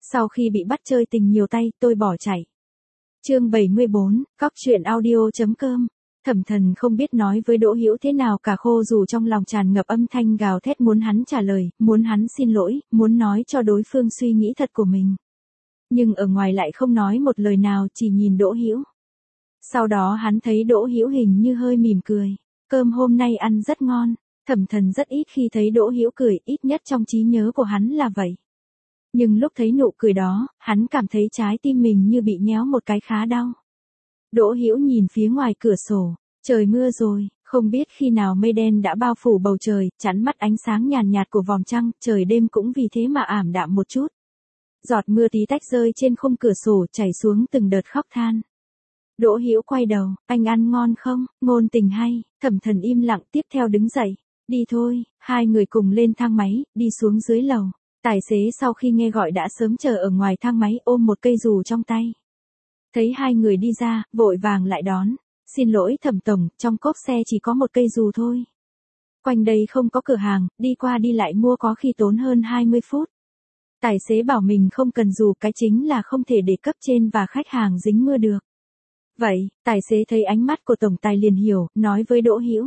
Sau khi bị bắt chơi tình nhiều tay, tôi bỏ chạy. Chương 74, Cóc truyện audio.com. Thẩm Thần không biết nói với Đỗ Hữu thế nào cả, khô dù trong lòng tràn ngập âm thanh gào thét muốn hắn trả lời, muốn hắn xin lỗi, muốn nói cho đối phương suy nghĩ thật của mình. Nhưng ở ngoài lại không nói một lời nào, chỉ nhìn Đỗ Hữu. Sau đó hắn thấy Đỗ Hữu hình như hơi mỉm cười. Cơm hôm nay ăn rất ngon. Thẩm Thần rất ít khi thấy Đỗ Hữu cười, ít nhất trong trí nhớ của hắn là vậy. Nhưng lúc thấy nụ cười đó, hắn cảm thấy trái tim mình như bị nhéo một cái khá đau. Đỗ Hữu nhìn phía ngoài cửa sổ, trời mưa rồi, không biết khi nào mây đen đã bao phủ bầu trời, chắn mắt ánh sáng nhàn nhạt của vòng trăng, trời đêm cũng vì thế mà ảm đạm một chút. Giọt mưa tí tách rơi trên khung cửa sổ chảy xuống từng đợt khóc than. Đỗ Hữu quay đầu, anh ăn ngon không, ngôn tình hay, Thẩm Thần im lặng tiếp theo đứng dậy, đi thôi, hai người cùng lên thang máy, đi xuống dưới lầu. Tài xế sau khi nghe gọi đã sớm chờ ở ngoài thang máy ôm một cây dù trong tay. Thấy hai người đi ra, vội vàng lại đón. Xin lỗi Thẩm tổng, trong cốp xe chỉ có một cây dù thôi. Quanh đây không có cửa hàng, đi qua đi lại mua có khi tốn hơn 20 phút. Tài xế bảo mình không cần dù, cái chính là không thể để cấp trên và khách hàng dính mưa được. Vậy, tài xế thấy ánh mắt của tổng tài liền hiểu, nói với Đỗ Hữu.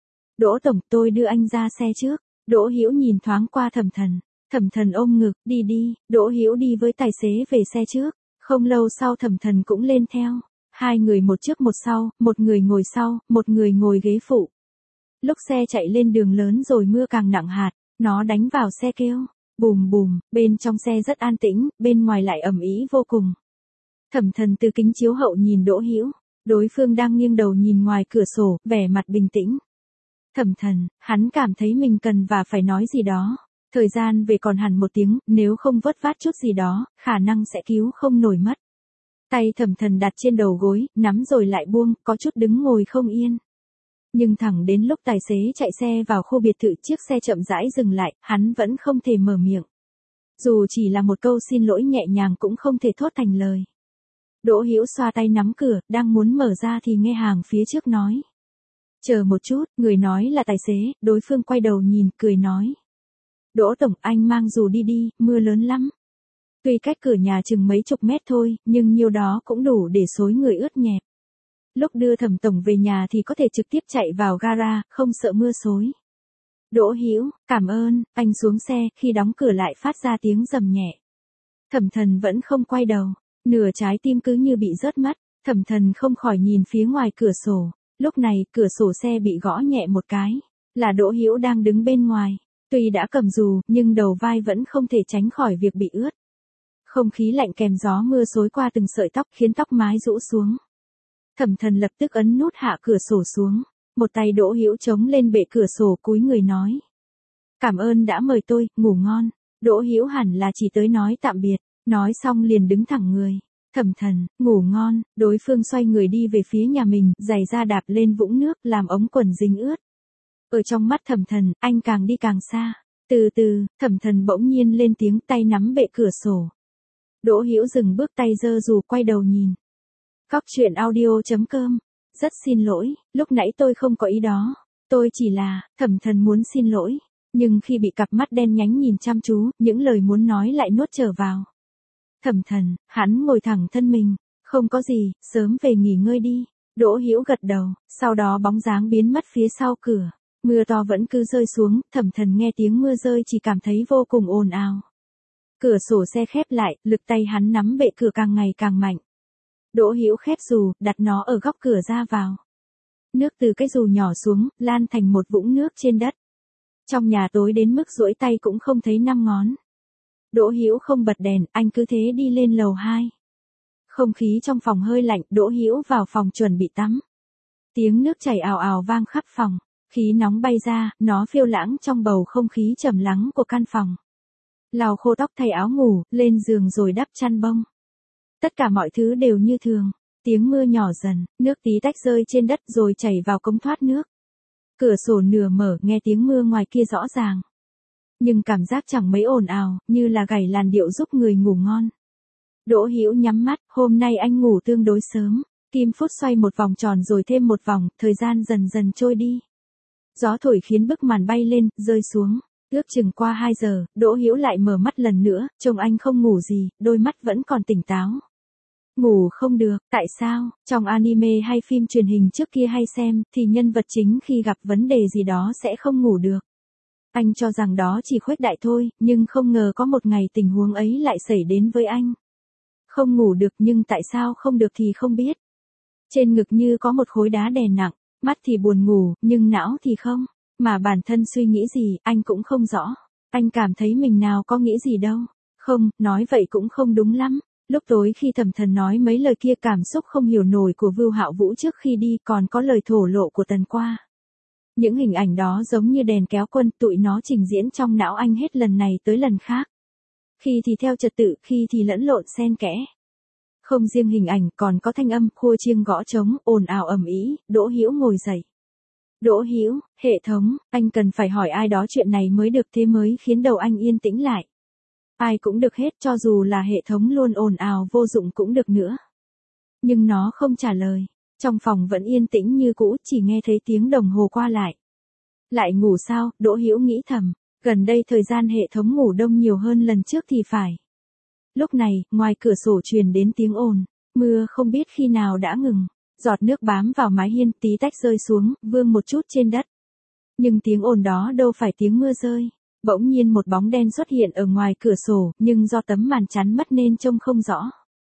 Đỗ tổng, tôi đưa anh ra xe trước. Đỗ Hữu nhìn thoáng qua Thẩm Thần. Thẩm Thần ôm ngực, đi đi, Đỗ Hữu đi với tài xế về xe trước. Không lâu sau Thẩm Thần cũng lên theo. Hai người một trước một sau, một người ngồi sau, một người ngồi ghế phụ. Lúc xe chạy lên đường lớn rồi mưa càng nặng hạt, nó đánh vào xe kêu. Bùm bùm, bên trong xe rất an tĩnh, bên ngoài lại ầm ĩ vô cùng. Thẩm Thần từ kính chiếu hậu nhìn Đỗ Hữu, đối phương đang nghiêng đầu nhìn ngoài cửa sổ, vẻ mặt bình tĩnh. Thẩm Thần, hắn cảm thấy mình cần và phải nói gì đó. Thời gian về còn hẳn 1 tiếng, nếu không vớt vát chút gì đó, khả năng sẽ cứu không nổi mất. Tay Thẩm Thần đặt trên đầu gối, nắm rồi lại buông, có chút đứng ngồi không yên. Nhưng thẳng đến lúc tài xế chạy xe vào khu biệt thự, chiếc xe chậm rãi dừng lại, hắn vẫn không thể mở miệng. Dù chỉ là một câu xin lỗi nhẹ nhàng cũng không thể thốt thành lời. Đỗ Hữu xoa tay nắm cửa, đang muốn mở ra thì nghe hàng phía trước nói. Chờ một chút, người nói là tài xế, đối phương quay đầu nhìn, cười nói. Đỗ tổng, anh mang dù đi đi, mưa lớn lắm. Tuy cách cửa nhà chừng mấy chục mét thôi, nhưng nhiêu đó cũng đủ để xối người ướt nhẹp. Lúc đưa Thẩm tổng về nhà thì có thể trực tiếp chạy vào gara, không sợ mưa xối. Đỗ Hữu, cảm ơn, anh xuống xe, khi đóng cửa lại phát ra tiếng rầm nhẹ. Thẩm Thần vẫn không quay đầu, nửa trái tim cứ như bị rớt mất, Thẩm Thần không khỏi nhìn phía ngoài cửa sổ. Lúc này, cửa sổ xe bị gõ nhẹ một cái, là Đỗ Hữu đang đứng bên ngoài. Tuy đã cầm dù, nhưng đầu vai vẫn không thể tránh khỏi việc bị ướt. Không khí lạnh kèm gió mưa xối qua từng sợi tóc khiến tóc mái rũ xuống. Thẩm Thần lập tức ấn nút hạ cửa sổ xuống. Một tay Đỗ Hữu chống lên bệ cửa sổ cúi người nói. Cảm ơn đã mời tôi, ngủ ngon. Đỗ Hữu hẳn là chỉ tới nói tạm biệt. Nói xong liền đứng thẳng người. Thẩm Thần, ngủ ngon. Đối phương xoay người đi về phía nhà mình, giày da đạp lên vũng nước làm ống quần dính ướt. Ở trong mắt Thẩm Thần, anh càng đi càng xa. Từ từ, Thẩm Thần bỗng nhiên lên tiếng, tay nắm bệ cửa sổ. Đỗ Hữu dừng bước, tay giơ dù, quay đầu nhìn. Cóc truyện audio.com. Rất xin lỗi, lúc nãy tôi không có ý đó. Tôi chỉ là, Thẩm Thần muốn xin lỗi. Nhưng khi bị cặp mắt đen nhánh nhìn chăm chú, những lời muốn nói lại nuốt trở vào. Thẩm Thần, hắn ngồi thẳng thân mình. Không có gì, sớm về nghỉ ngơi đi. Đỗ Hữu gật đầu, sau đó bóng dáng biến mất phía sau cửa. Mưa to vẫn cứ rơi xuống, Thẩm Thần nghe tiếng mưa rơi chỉ cảm thấy vô cùng ồn ào. Cửa sổ xe khép lại, lực tay hắn nắm bệ cửa càng ngày càng mạnh. Đỗ Hữu khép dù, đặt nó ở góc cửa ra vào. Nước từ cái dù nhỏ xuống, lan thành một vũng nước trên đất. Trong nhà tối đến mức duỗi tay cũng không thấy 5 ngón. Đỗ Hữu không bật đèn, anh cứ thế đi lên lầu 2. Không khí trong phòng hơi lạnh, Đỗ Hữu vào phòng chuẩn bị tắm. Tiếng nước chảy ào ào vang khắp phòng. Khí nóng bay ra, nó phiêu lãng trong bầu không khí trầm lắng của căn phòng. Lau khô tóc, thay áo ngủ, lên giường rồi đắp chăn bông. Tất cả mọi thứ đều như thường. Tiếng mưa nhỏ dần, nước tí tách rơi trên đất rồi chảy vào cống thoát nước. Cửa sổ nửa mở, nghe tiếng mưa ngoài kia rõ ràng. Nhưng cảm giác chẳng mấy ồn ào, như là gảy làn điệu giúp người ngủ ngon. Đỗ Hữu nhắm mắt, hôm nay anh ngủ tương đối sớm. Kim phút xoay một vòng tròn rồi thêm một vòng, thời gian dần dần trôi đi. Gió thổi khiến bức màn bay lên, rơi xuống. Ước chừng qua 2 giờ, Đỗ Hữu lại mở mắt lần nữa, trông anh không ngủ gì, đôi mắt vẫn còn tỉnh táo. Ngủ không được, tại sao? Trong anime hay phim truyền hình trước kia hay xem, thì nhân vật chính khi gặp vấn đề gì đó sẽ không ngủ được. Anh cho rằng đó chỉ khuếch đại thôi, nhưng không ngờ có một ngày tình huống ấy lại xảy đến với anh. Không ngủ được nhưng tại sao không được thì không biết. Trên ngực như có một khối đá đè nặng, mắt thì buồn ngủ, nhưng não thì không. Mà bản thân suy nghĩ gì, anh cũng không rõ. Anh cảm thấy mình nào có nghĩ gì đâu. Không, nói vậy cũng không đúng lắm. Lúc tối khi Thẩm Thần nói mấy lời kia cảm xúc không hiểu nổi của Vưu Hạo Vũ trước khi đi còn có lời thổ lộ của Tần Qua. Những hình ảnh đó giống như đèn kéo quân, tụi nó trình diễn trong não anh hết lần này tới lần khác. Khi thì theo trật tự, khi thì lẫn lộn xen kẽ. Không riêng hình ảnh còn có thanh âm, khua chiêng gõ trống, ồn ào ầm ĩ. Đỗ Hữu ngồi dậy. Đỗ Hữu, hệ thống, anh cần phải hỏi ai đó chuyện này mới được, thế mới khiến đầu anh yên tĩnh lại. Ai cũng được hết, cho dù là hệ thống luôn ồn ào vô dụng cũng được nữa. Nhưng nó không trả lời. Trong phòng vẫn yên tĩnh như cũ, chỉ nghe thấy tiếng đồng hồ qua lại. Lại ngủ sao? Đỗ Hữu nghĩ thầm. Gần đây thời gian hệ thống ngủ đông nhiều hơn lần trước thì phải. Lúc này, ngoài cửa sổ truyền đến tiếng ồn. Mưa không biết khi nào đã ngừng. Giọt nước bám vào mái hiên, tí tách rơi xuống, vương một chút trên đất. Nhưng tiếng ồn đó đâu phải tiếng mưa rơi. Bỗng nhiên một bóng đen xuất hiện ở ngoài cửa sổ, nhưng do tấm màn chắn mất nên trông không rõ.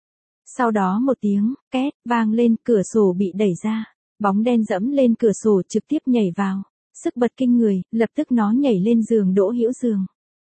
Sau đó một tiếng, két, vang lên, cửa sổ bị đẩy ra. Bóng đen dẫm lên cửa sổ trực tiếp nhảy vào. Sức bật kinh người, lập tức nó nhảy lên giường Đỗ Hữu giường.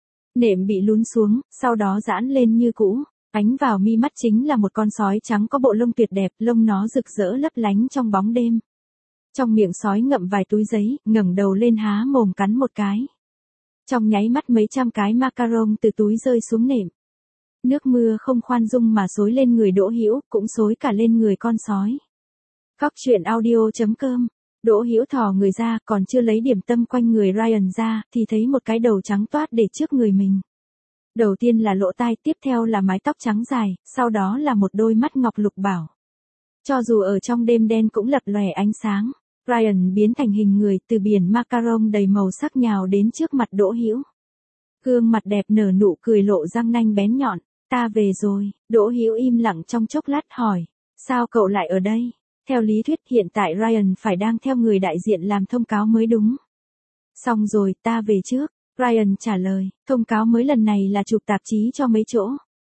Nệm bị lún xuống, sau đó giãn lên như cũ. Ánh vào mi mắt chính là một con sói trắng có bộ lông tuyệt đẹp, lông nó rực rỡ lấp lánh trong bóng đêm. Trong miệng sói ngậm vài túi giấy, ngẩng đầu lên há mồm cắn một cái. Trong nháy mắt mấy trăm cái macaron từ túi rơi xuống nệm. Nước mưa không khoan dung mà xối lên người Đỗ Hữu, cũng xối cả lên người con sói. Góc truyện audio.com. Đỗ Hữu thò người ra, còn chưa lấy điểm tâm quanh người Ryan ra, thì thấy một cái đầu trắng toát để trước người mình. Đầu tiên là lỗ tai, tiếp theo là mái tóc trắng dài, sau đó là một đôi mắt ngọc lục bảo. Cho dù ở trong đêm đen cũng lập lòe ánh sáng. Ryan biến thành hình người, từ biển macaron đầy màu sắc nhào đến trước mặt Đỗ Hữu. Gương mặt đẹp nở nụ cười lộ răng nanh bén nhọn. Ta về rồi. Đỗ Hữu im lặng trong chốc lát hỏi. Sao cậu lại ở đây? Theo lý thuyết hiện tại Ryan phải đang theo người đại diện làm thông cáo mới đúng. Xong rồi, ta về trước. Ryan trả lời, thông cáo mới lần này là chụp tạp chí cho mấy chỗ.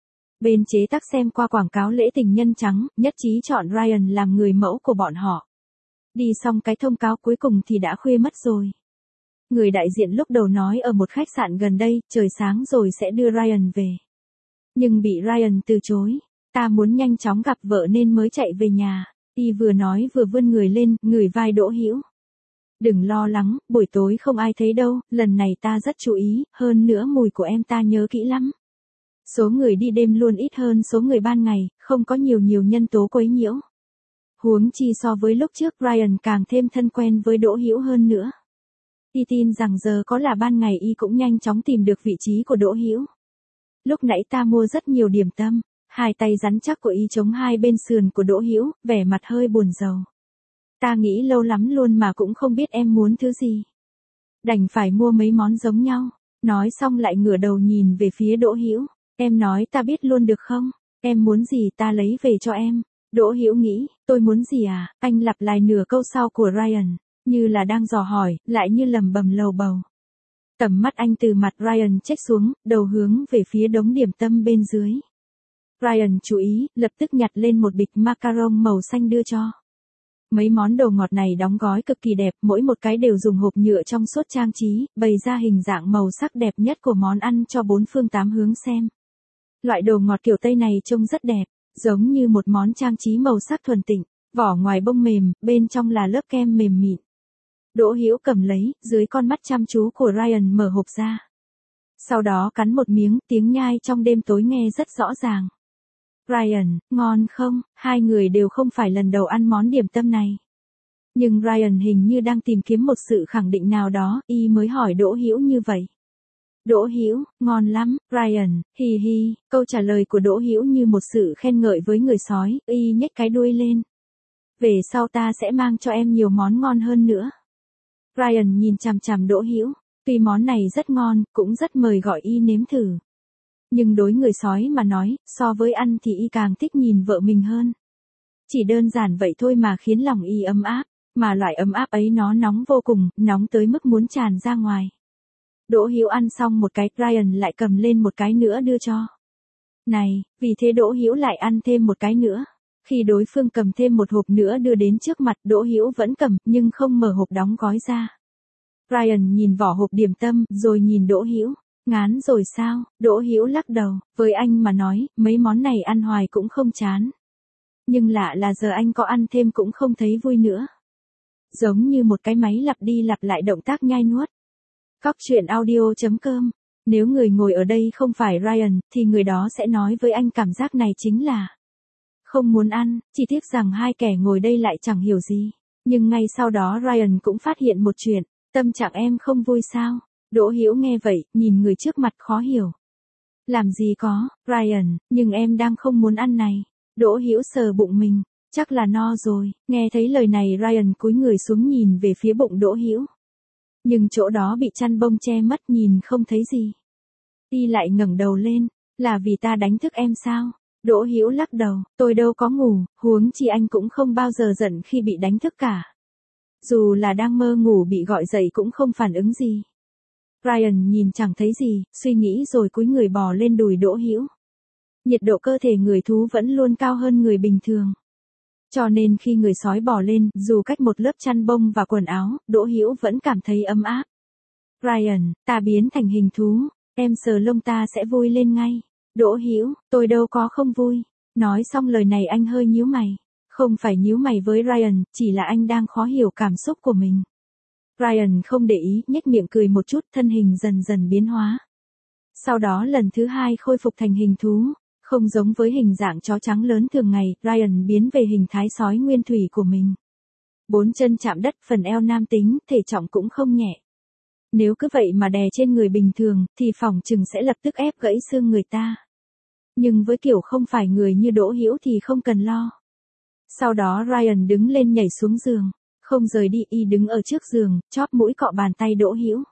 Bên chế tác xem qua quảng cáo lễ tình nhân trắng, nhất trí chọn Ryan làm người mẫu của bọn họ. Đi xong cái thông cáo cuối cùng thì đã khuya mất rồi. Người đại diện lúc đầu nói ở một khách sạn gần đây, trời sáng rồi sẽ đưa Ryan về. Nhưng bị Ryan từ chối. Ta muốn nhanh chóng gặp vợ nên mới chạy về nhà. Y vừa nói vừa vươn người lên, ngửi vai Đỗ Hữu. Đừng lo lắng, buổi tối không ai thấy đâu, lần này ta rất chú ý, hơn nữa mùi của em ta nhớ kỹ lắm. Số người đi đêm luôn ít hơn số người ban ngày, không có nhiều nhân tố quấy nhiễu. Huống chi so với lúc trước Ryan càng thêm thân quen với Đỗ Hữu hơn nữa. Y tin rằng giờ có là ban ngày Y cũng nhanh chóng tìm được vị trí của Đỗ Hữu. Lúc nãy ta mua rất nhiều điểm tâm, hai tay rắn chắc của Y chống hai bên sườn của Đỗ Hữu, vẻ mặt hơi buồn rầu. Ta nghĩ lâu lắm luôn mà cũng không biết em muốn thứ gì. Đành phải mua mấy món giống nhau. Nói xong lại ngửa đầu nhìn về phía Đỗ Hữu. Em nói ta biết luôn được không? Em muốn gì ta lấy về cho em. Đỗ Hữu nghĩ, tôi muốn gì à? Anh lặp lại nửa câu sau của Ryan, như là đang dò hỏi, lại như lẩm bẩm lầu bầu. Tầm mắt anh từ mặt Ryan chếch xuống, đầu hướng về phía đống điểm tâm bên dưới. Ryan chú ý, lập tức nhặt lên một bịch macaron màu xanh đưa cho. Mấy món đồ ngọt này đóng gói cực kỳ đẹp, mỗi một cái đều dùng hộp nhựa trong suốt trang trí, bày ra hình dạng màu sắc đẹp nhất của món ăn cho bốn phương tám hướng xem. Loại đồ ngọt kiểu Tây này trông rất đẹp, giống như một món trang trí màu sắc thuần tịnh, vỏ ngoài bông mềm, bên trong là lớp kem mềm mịn. Đỗ Hữu cầm lấy, dưới con mắt chăm chú của Ryan mở hộp ra. Sau đó cắn một miếng, tiếng nhai trong đêm tối nghe rất rõ ràng. Ryan, ngon không? Hai người đều không phải lần đầu ăn món điểm tâm này. Nhưng Ryan hình như đang tìm kiếm một sự khẳng định nào đó, Y mới hỏi Đỗ Hữu như vậy. Đỗ Hữu, ngon lắm, Ryan, hi hi, câu trả lời của Đỗ Hữu như một sự khen ngợi với người sói, Y nhếch cái đuôi lên. Về sau ta sẽ mang cho em nhiều món ngon hơn nữa. Ryan nhìn chằm chằm Đỗ Hữu, Tuy món này rất ngon, cũng rất mời gọi y nếm thử. Nhưng đối người sói mà nói, so với ăn thì y càng thích nhìn vợ mình hơn. Chỉ đơn giản vậy thôi mà khiến lòng y ấm áp, mà loại ấm áp ấy nó nóng vô cùng, nóng tới mức muốn tràn ra ngoài. Đỗ Hữu ăn xong một cái, Ryan lại cầm lên một cái nữa đưa cho. Này, vì thế Đỗ Hữu lại ăn thêm một cái nữa. Khi đối phương cầm thêm một hộp nữa đưa đến trước mặt, Đỗ Hữu vẫn cầm, nhưng không mở hộp đóng gói ra. Ryan nhìn vỏ hộp điểm tâm, rồi nhìn Đỗ Hữu. Ngán rồi sao? Đỗ Hữu lắc đầu, với anh mà nói, mấy món này ăn hoài cũng không chán. Nhưng lạ là giờ anh có ăn thêm cũng không thấy vui nữa. Giống như một cái máy lặp đi lặp lại động tác nhai nuốt. Cóc truyện audio.com. Nếu người ngồi ở đây không phải Ryan, thì người đó sẽ nói với anh cảm giác này chính là không muốn ăn, chỉ tiếc rằng hai kẻ ngồi đây lại chẳng hiểu gì. Nhưng ngay sau đó Ryan cũng phát hiện một chuyện, tâm trạng em không vui sao? Đỗ Hữu nghe vậy, nhìn người trước mặt khó hiểu. Làm gì có, Ryan, nhưng em đang không muốn ăn này. Đỗ Hữu sờ bụng mình, chắc là no rồi. Nghe thấy lời này Ryan cúi người xuống nhìn về phía bụng Đỗ Hữu. Nhưng chỗ đó bị chăn bông che mất nhìn không thấy gì. Y lại ngẩng đầu lên, là vì ta đánh thức em sao? Đỗ Hữu lắc đầu, tôi đâu có ngủ, huống chi anh cũng không bao giờ giận khi bị đánh thức cả. Dù là đang mơ ngủ bị gọi dậy cũng không phản ứng gì. Ryan nhìn chẳng thấy gì, suy nghĩ rồi cúi người bò lên đùi Đỗ Hữu. Nhiệt độ cơ thể người thú vẫn luôn cao hơn người bình thường. Cho nên khi người sói bò lên, dù cách một lớp chăn bông và quần áo, Đỗ Hữu vẫn cảm thấy ấm áp. Ryan, ta biến thành hình thú, em sờ lông ta sẽ vui lên ngay. Đỗ Hữu, tôi đâu có không vui. Nói xong lời này anh hơi nhíu mày. Không phải nhíu mày với Ryan, chỉ là anh đang khó hiểu cảm xúc của mình. Ryan không để ý, nhếch miệng cười một chút, thân hình dần dần biến hóa. Sau đó lần thứ hai khôi phục thành hình thú. Không giống với hình dạng chó trắng lớn thường ngày, Ryan biến về hình thái sói nguyên thủy của mình. 4 chân chạm đất, phần eo nam tính, thể trọng cũng không nhẹ. Nếu cứ vậy mà đè trên người bình thường, thì phỏng chừng sẽ lập tức ép gãy xương người ta. Nhưng với kiểu không phải người như Đỗ Hữu thì không cần lo. Sau đó Ryan đứng lên nhảy xuống giường. Không rời đi, y đứng ở trước giường, chóp mũi cọ bàn tay Đỗ Hữu.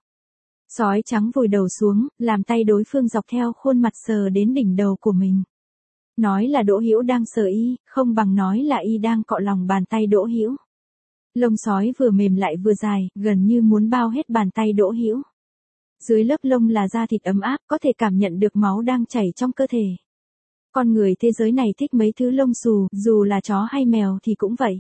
Sói trắng vùi đầu xuống, làm tay đối phương dọc theo khuôn mặt sờ đến đỉnh đầu của mình. Nói là Đỗ Hữu đang sờ y, không bằng nói là y đang cọ lòng bàn tay Đỗ Hữu. Lông sói vừa mềm lại vừa dài, gần như muốn bao hết bàn tay Đỗ Hữu. Dưới lớp lông là da thịt ấm áp, có thể cảm nhận được máu đang chảy trong cơ thể. Con người thế giới này thích mấy thứ lông xù, dù là chó hay mèo thì cũng vậy.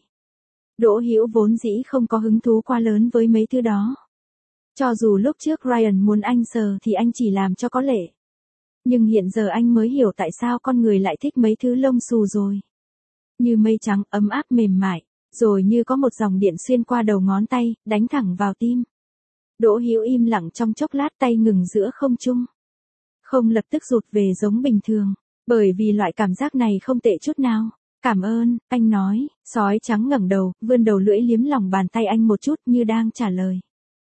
Đỗ Hữu vốn dĩ không có hứng thú quá lớn với mấy thứ đó. Cho dù lúc trước Ryan muốn anh sờ thì anh chỉ làm cho có lệ. Nhưng hiện giờ anh mới hiểu tại sao con người lại thích mấy thứ lông xù rồi. Như mây trắng ấm áp mềm mại, rồi như có một dòng điện xuyên qua đầu ngón tay, đánh thẳng vào tim. Đỗ Hữu im lặng trong chốc lát, tay ngừng giữa không trung. Không lập tức rụt về giống bình thường, bởi vì loại cảm giác này không tệ chút nào. Cảm ơn, anh nói. Sói trắng ngẩng đầu, vươn đầu lưỡi liếm lòng bàn tay anh một chút như đang trả lời.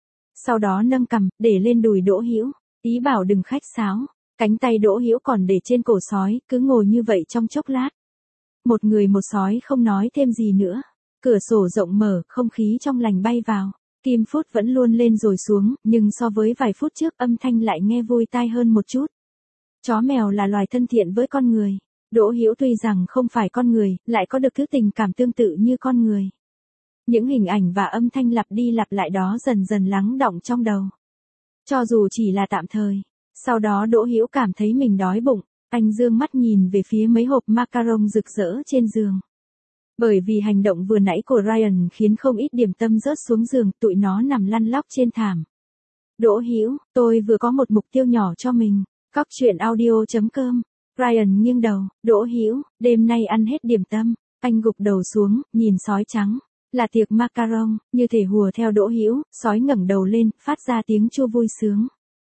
Sau đó nâng cằm, để lên đùi Đỗ Hữu. Ý bảo đừng khách sáo. Cánh tay Đỗ Hữu còn để trên cổ sói, cứ ngồi như vậy trong chốc lát. Một người một sói không nói thêm gì nữa. Cửa sổ rộng mở, không khí trong lành bay vào. Kim phút vẫn luôn lên rồi xuống, nhưng so với vài phút trước âm thanh lại nghe vui tai hơn một chút. Chó mèo là loài thân thiện với con người. Đỗ Hữu tuy rằng không phải con người, lại có được thứ tình cảm tương tự như con người. Những hình ảnh và âm thanh lặp đi lặp lại đó dần dần lắng đọng trong đầu. Cho dù chỉ là tạm thời. Sau đó Đỗ Hữu cảm thấy mình đói bụng, anh dương mắt nhìn về phía mấy hộp macaron rực rỡ trên giường. Bởi vì hành động vừa nãy của Ryan khiến không ít điểm tâm rớt xuống giường, tụi nó nằm lăn lóc trên thảm. Đỗ Hữu, tôi vừa có một mục tiêu nhỏ cho mình. Cóc truyện audio.com. Ryan nghiêng đầu, Đỗ Hữu, đêm nay ăn hết điểm tâm. Anh gục đầu xuống, nhìn sói trắng. Là tiệc macaron, như thể hùa theo Đỗ Hữu, sói ngẩng đầu lên, phát ra tiếng chua vui sướng.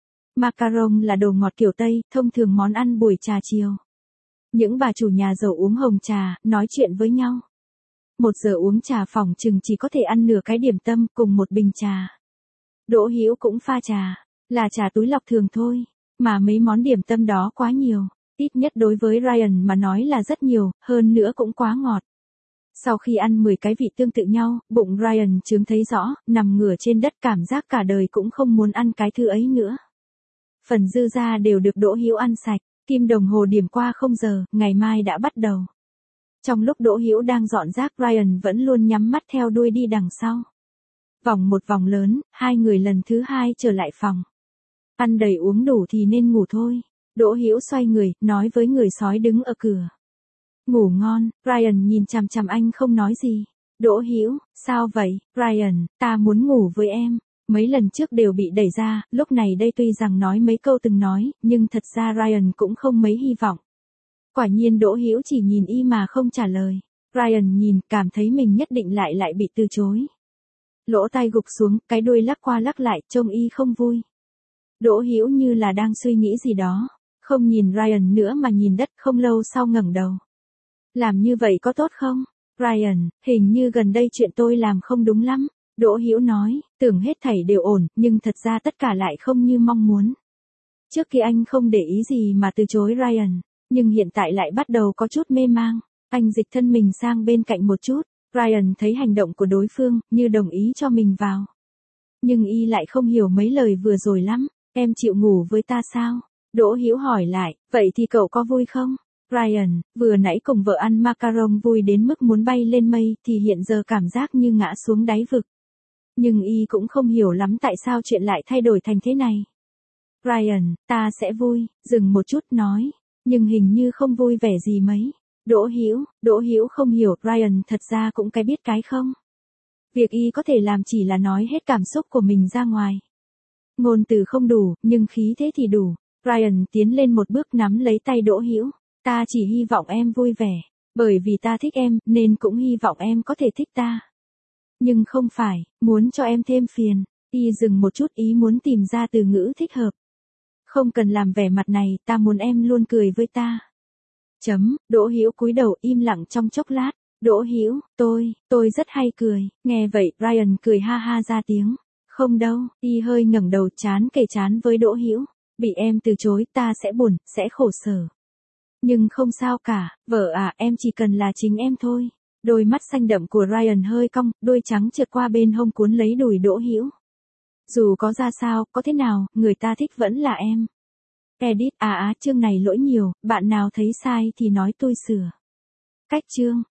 Macaron là đồ ngọt kiểu Tây, thông thường món ăn buổi trà chiều. Những bà chủ nhà giàu uống hồng trà, nói chuyện với nhau. 1 giờ uống trà phỏng chừng chỉ có thể ăn nửa cái điểm tâm cùng một bình trà. Đỗ Hữu cũng pha trà, là trà túi lọc thường thôi, mà mấy món điểm tâm đó quá nhiều, ít nhất đối với Ryan mà nói là rất nhiều, hơn nữa cũng quá ngọt. Sau khi ăn 10 cái vị tương tự nhau, bụng Ryan trướng thấy rõ, nằm ngửa trên đất cảm giác cả đời cũng không muốn ăn cái thứ ấy nữa. Phần dư ra đều được Đỗ Hữu ăn sạch, kim đồng hồ điểm qua 0 giờ, ngày mai đã bắt đầu. Trong lúc Đỗ Hữu đang dọn rác, Ryan vẫn luôn nhắm mắt theo đuôi đi đằng sau. Vòng một vòng lớn, hai người lần thứ hai trở lại phòng. Ăn đầy uống đủ thì nên ngủ thôi. Đỗ Hữu xoay người, nói với người sói đứng ở cửa. Ngủ ngon. Ryan nhìn chằm chằm anh không nói gì. Đỗ Hữu, sao vậy? Ryan, ta muốn ngủ với em. Mấy lần trước đều bị đẩy ra, lúc này đây tuy rằng nói mấy câu từng nói, nhưng thật ra Ryan cũng không mấy hy vọng. Quả nhiên Đỗ Hữu chỉ nhìn y mà không trả lời. Ryan nhìn, cảm thấy mình nhất định lại bị từ chối. Lỗ tai gục xuống, cái đuôi lắc qua lắc lại, trông y không vui. Đỗ Hữu như là đang suy nghĩ gì đó, không nhìn Ryan nữa mà nhìn đất, không lâu sau ngẩng đầu. Làm như vậy có tốt không? Ryan, hình như gần đây chuyện tôi làm không đúng lắm. Đỗ Hữu nói, tưởng hết thảy đều ổn, nhưng thật ra tất cả lại không như mong muốn. Trước kia anh không để ý gì mà từ chối Ryan, nhưng hiện tại lại bắt đầu có chút mê mang. Anh dịch thân mình sang bên cạnh một chút, Ryan thấy hành động của đối phương, như đồng ý cho mình vào. Nhưng y lại không hiểu mấy lời vừa rồi lắm. Em chịu ngủ với ta sao? Đỗ Hữu hỏi lại, vậy thì cậu có vui không? Ryan, vừa nãy cùng vợ ăn macaron vui đến mức muốn bay lên mây, thì hiện giờ cảm giác như ngã xuống đáy vực. Nhưng y cũng không hiểu lắm tại sao chuyện lại thay đổi thành thế này. Ryan, ta sẽ vui, dừng một chút nói, nhưng hình như không vui vẻ gì mấy. Đỗ Hữu không hiểu, Ryan thật ra cũng cái biết cái không. Việc y có thể làm chỉ là nói hết cảm xúc của mình ra ngoài. Ngôn từ không đủ, nhưng khí thế thì đủ. Ryan tiến lên một bước nắm lấy tay Đỗ Hữu. Ta chỉ hy vọng em vui vẻ. Bởi vì ta thích em, nên cũng hy vọng em có thể thích ta. Nhưng không phải, muốn cho em thêm phiền. Y dừng một chút, ý muốn tìm ra từ ngữ thích hợp. Không cần làm vẻ mặt này, ta muốn em luôn cười với ta. Đỗ Hữu cúi đầu im lặng trong chốc lát. Đỗ Hữu, tôi rất hay cười. Nghe vậy, Ryan cười ha ha ra tiếng. Không đâu, y hơi ngẩng đầu chán kề chán với Đỗ Hữu. Bị em từ chối, ta sẽ buồn, sẽ khổ sở. Nhưng không sao cả, vợ à, em chỉ cần là chính em thôi. Đôi mắt xanh đậm của Ryan hơi cong, đôi trắng trượt qua bên hông cuốn lấy đùi Đỗ Hữu. Dù có ra sao, có thế nào, người ta thích vẫn là em. Edit, chương này lỗi nhiều, bạn nào thấy sai thì nói tôi sửa. Cách chương.